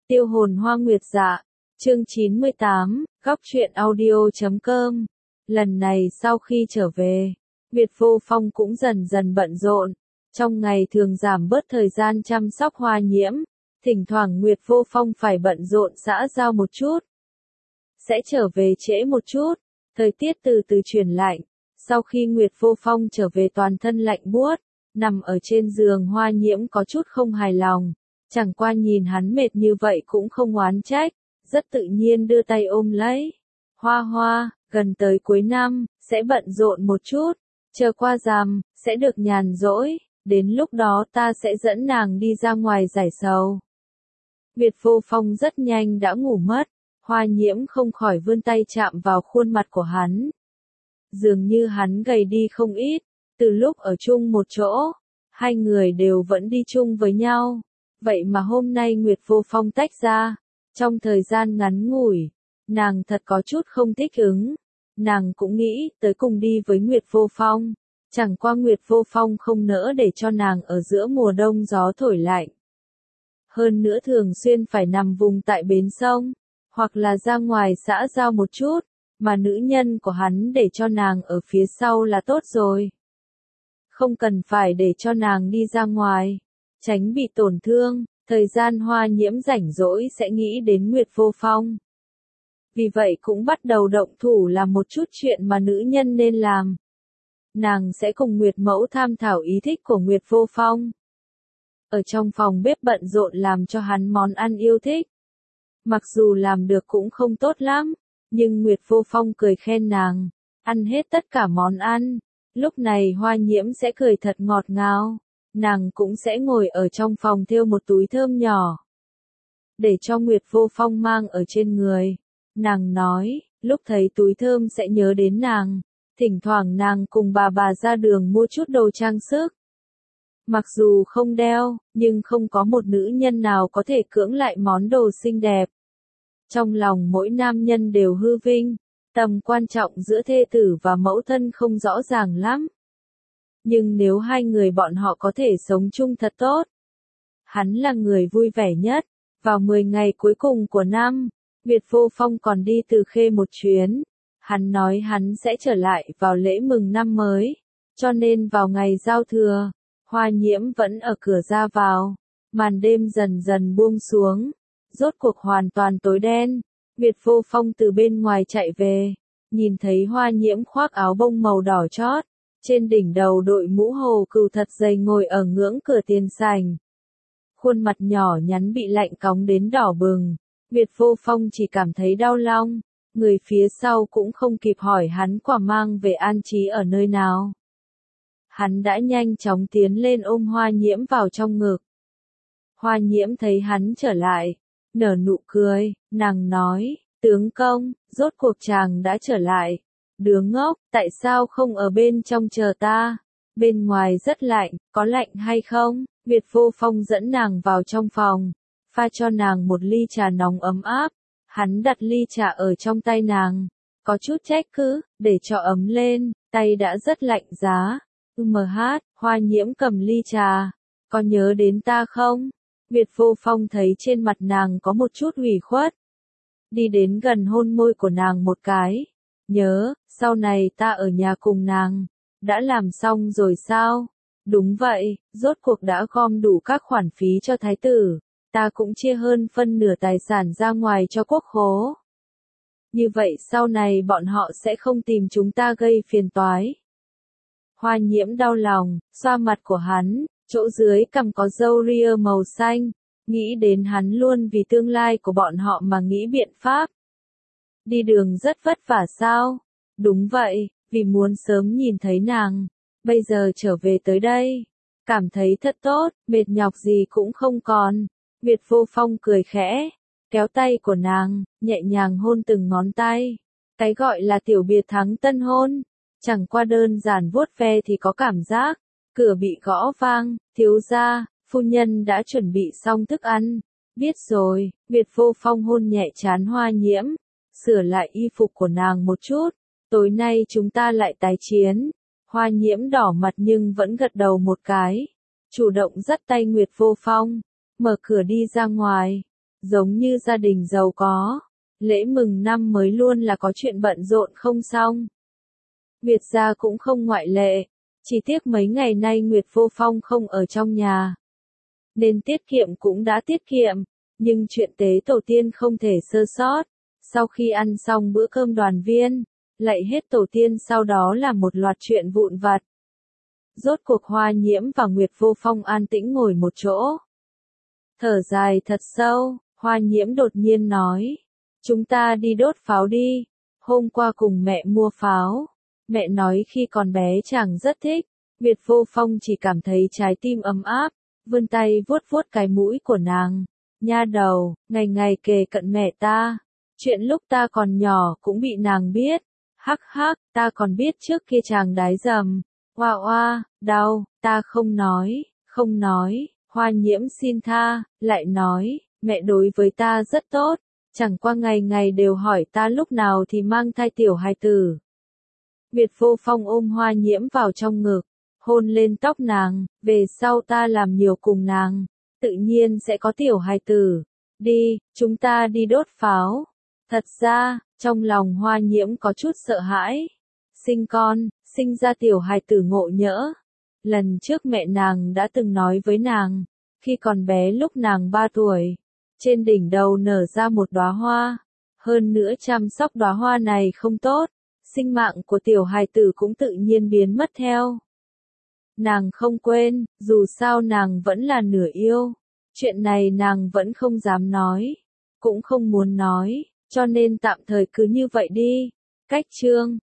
Tiêu hồn hoa nguyệt dạ, chương 98, góc truyện audio.com. Lần này sau khi trở về, Nguyệt Vô Phong cũng dần dần bận rộn. Trong ngày thường giảm bớt thời gian chăm sóc Hoa Nhiễm, thỉnh thoảng Nguyệt Vô Phong phải bận rộn xã giao một chút. Sẽ trở về trễ một chút, thời tiết từ từ chuyển lạnh. Sau khi Nguyệt Vô Phong trở về toàn thân lạnh buốt, nằm ở trên giường Hoa Nhiễm có chút không hài lòng. Chẳng qua nhìn hắn mệt như vậy cũng không oán trách, rất tự nhiên đưa tay ôm lấy. Hoa Hoa, gần tới cuối năm, sẽ bận rộn một chút, chờ qua rằm, sẽ được nhàn rỗi, đến lúc đó ta sẽ dẫn nàng đi ra ngoài giải sầu. Nguyệt Vô Phong rất nhanh đã ngủ mất, Hoa Nhiễm không khỏi vươn tay chạm vào khuôn mặt của hắn. Dường như hắn gầy đi không ít, từ lúc ở chung một chỗ, hai người đều vẫn đi chung với nhau. Vậy mà hôm nay Nguyệt Vô Phong tách ra, trong thời gian ngắn ngủi, nàng thật có chút không thích ứng. Nàng cũng nghĩ tới cùng đi với Nguyệt Vô Phong, chẳng qua Nguyệt Vô Phong không nỡ để cho nàng ở giữa mùa đông gió thổi lạnh. Hơn nữa thường xuyên phải nằm vùng tại bến sông, hoặc là ra ngoài xã giao một chút, mà nữ nhân của hắn để cho nàng ở phía sau là tốt rồi. Không cần phải để cho nàng đi ra ngoài, tránh bị tổn thương, thời gian Hoa Nhiễm rảnh rỗi sẽ nghĩ đến Nguyệt Vô Phong. Vì vậy cũng bắt đầu động thủ làm một chút chuyện mà nữ nhân nên làm. Nàng sẽ cùng Nguyệt Mẫu tham thảo ý thích của Nguyệt Vô Phong. Ở trong phòng bếp bận rộn làm cho hắn món ăn yêu thích. Mặc dù làm được cũng không tốt lắm, nhưng Nguyệt Vô Phong cười khen nàng, ăn hết tất cả món ăn. Lúc này Hoa Nhiễm sẽ cười thật ngọt ngào. Nàng cũng sẽ ngồi ở trong phòng thêu một túi thơm nhỏ, để cho Nguyệt Vô Phong mang ở trên người. Nàng nói, lúc thấy túi thơm sẽ nhớ đến nàng. Thỉnh thoảng nàng cùng bà ra đường mua chút đồ trang sức. Mặc dù không đeo, nhưng không có một nữ nhân nào có thể cưỡng lại món đồ xinh đẹp. Trong lòng mỗi nam nhân đều hư vinh, tầm quan trọng giữa thê tử và mẫu thân không rõ ràng lắm. Nhưng nếu hai người bọn họ có thể sống chung thật tốt. Hắn là người vui vẻ nhất. Vào 10 ngày cuối cùng của năm, Nguyệt Vô Phong còn đi Từ Khê một chuyến. Hắn nói hắn sẽ trở lại vào lễ mừng năm mới. Cho nên vào ngày giao thừa, Hoa Nhiễm vẫn ở cửa ra vào. Màn đêm dần dần buông xuống. Rốt cuộc hoàn toàn tối đen. Nguyệt Vô Phong từ bên ngoài chạy về. Nhìn thấy Hoa Nhiễm khoác áo bông màu đỏ chót. Trên đỉnh đầu đội mũ hồ cừu thật dày ngồi ở ngưỡng cửa tiền sảnh. Khuôn mặt nhỏ nhắn bị lạnh cóng đến đỏ bừng. Nguyệt Vô Phong chỉ cảm thấy đau lòng. Người phía sau cũng không kịp hỏi hắn quả mang về an trí ở nơi nào. Hắn đã nhanh chóng tiến lên ôm Hoa Nhiễm vào trong ngực. Hoa Nhiễm thấy hắn trở lại, nở nụ cười, nàng nói, tướng công, rốt cuộc chàng đã trở lại. Đứa ngốc, tại sao không ở bên trong chờ ta? Bên ngoài rất lạnh, có lạnh hay không? Nguyệt Vô Phong dẫn nàng vào trong phòng, pha cho nàng một ly trà nóng ấm áp. Hắn đặt ly trà ở trong tay nàng, có chút trách cứ, để cho ấm lên, tay đã rất lạnh giá. Hoa Nhiễm cầm ly trà, có nhớ đến ta không? Nguyệt Vô Phong thấy trên mặt nàng có một chút ủy khuất. Đi đến gần hôn môi của nàng một cái. Nhớ, sau này ta ở nhà cùng nàng. Đã làm xong rồi sao? Đúng vậy, rốt cuộc đã gom đủ các khoản phí cho thái tử. Ta cũng chia hơn phân nửa tài sản ra ngoài cho quốc khố. Như vậy sau này bọn họ sẽ không tìm chúng ta gây phiền toái. Hoa Nhiễm đau lòng, xoa mặt của hắn, chỗ dưới cằm có râu ria màu xanh. Nghĩ đến hắn luôn vì tương lai của bọn họ mà nghĩ biện pháp. Đi đường rất vất vả sao? Đúng vậy, vì muốn sớm nhìn thấy nàng. Bây giờ trở về tới đây. Cảm thấy thật tốt, mệt nhọc gì cũng không còn. Nguyệt Vô Phong cười khẽ, kéo tay của nàng, nhẹ nhàng hôn từng ngón tay. Cái gọi là tiểu biệt thắng tân hôn. Chẳng qua đơn giản vuốt ve thì có cảm giác. Cửa bị gõ vang, thiếu gia, phu nhân đã chuẩn bị xong thức ăn. Biết rồi, Nguyệt Vô Phong hôn nhẹ trán Hoa Nhiễm. Sửa lại y phục của nàng một chút, tối nay chúng ta lại tái chiến. Hoa Nhiễm đỏ mặt nhưng vẫn gật đầu một cái, chủ động dắt tay Nguyệt Vô Phong, mở cửa đi ra ngoài. giống như gia đình giàu có. Lễ mừng năm mới luôn là có chuyện bận rộn không xong. Nguyệt gia cũng không ngoại lệ, chỉ tiếc mấy ngày nay Nguyệt Vô Phong không ở trong nhà. Nên tiết kiệm cũng đã tiết kiệm, nhưng chuyện tế tổ tiên không thể sơ sót. Sau khi ăn xong bữa cơm đoàn viên, lạy hết tổ tiên sau đó là một loạt chuyện vụn vặt. Rốt cuộc Hoa Nhiễm và Nguyệt Vô Phong an tĩnh ngồi một chỗ. Thở dài thật sâu, Hoa Nhiễm đột nhiên nói. Chúng ta đi đốt pháo đi. Hôm qua cùng mẹ mua pháo. Mẹ nói khi còn bé chàng rất thích. Nguyệt Vô Phong chỉ cảm thấy trái tim ấm áp, vươn tay vuốt vuốt cái mũi của nàng. Nha đầu, ngày ngày kề cận mẹ ta. Chuyện lúc ta còn nhỏ cũng bị nàng biết. Hắc hắc, ta còn biết trước kia chàng đái dầm. Oa oa, đau, ta không nói, không nói. Hoa Nhiễm xin tha, lại nói, mẹ đối với ta rất tốt. Chẳng qua ngày ngày đều hỏi ta lúc nào thì mang thai tiểu hài tử. Nguyệt Vô Phong ôm Hoa Nhiễm vào trong ngực, hôn lên tóc nàng, về sau ta làm nhiều cùng nàng, tự nhiên sẽ có tiểu hài tử. Đi, chúng ta đi đốt pháo. Thật ra, trong lòng Hoa Nhiễm có chút sợ hãi. Sinh con, sinh ra tiểu hài tử ngộ nhỡ. Lần trước mẹ nàng đã từng nói với nàng, khi còn bé lúc nàng 3 tuổi, trên đỉnh đầu nở ra một đóa hoa. Hơn nữa chăm sóc đóa hoa này không tốt, sinh mạng của tiểu hài tử cũng tự nhiên biến mất theo. Nàng không quên, dù sao nàng vẫn là nửa yêu. Chuyện này nàng vẫn không dám nói, cũng không muốn nói, cho nên tạm thời cứ như vậy đi. Cách chương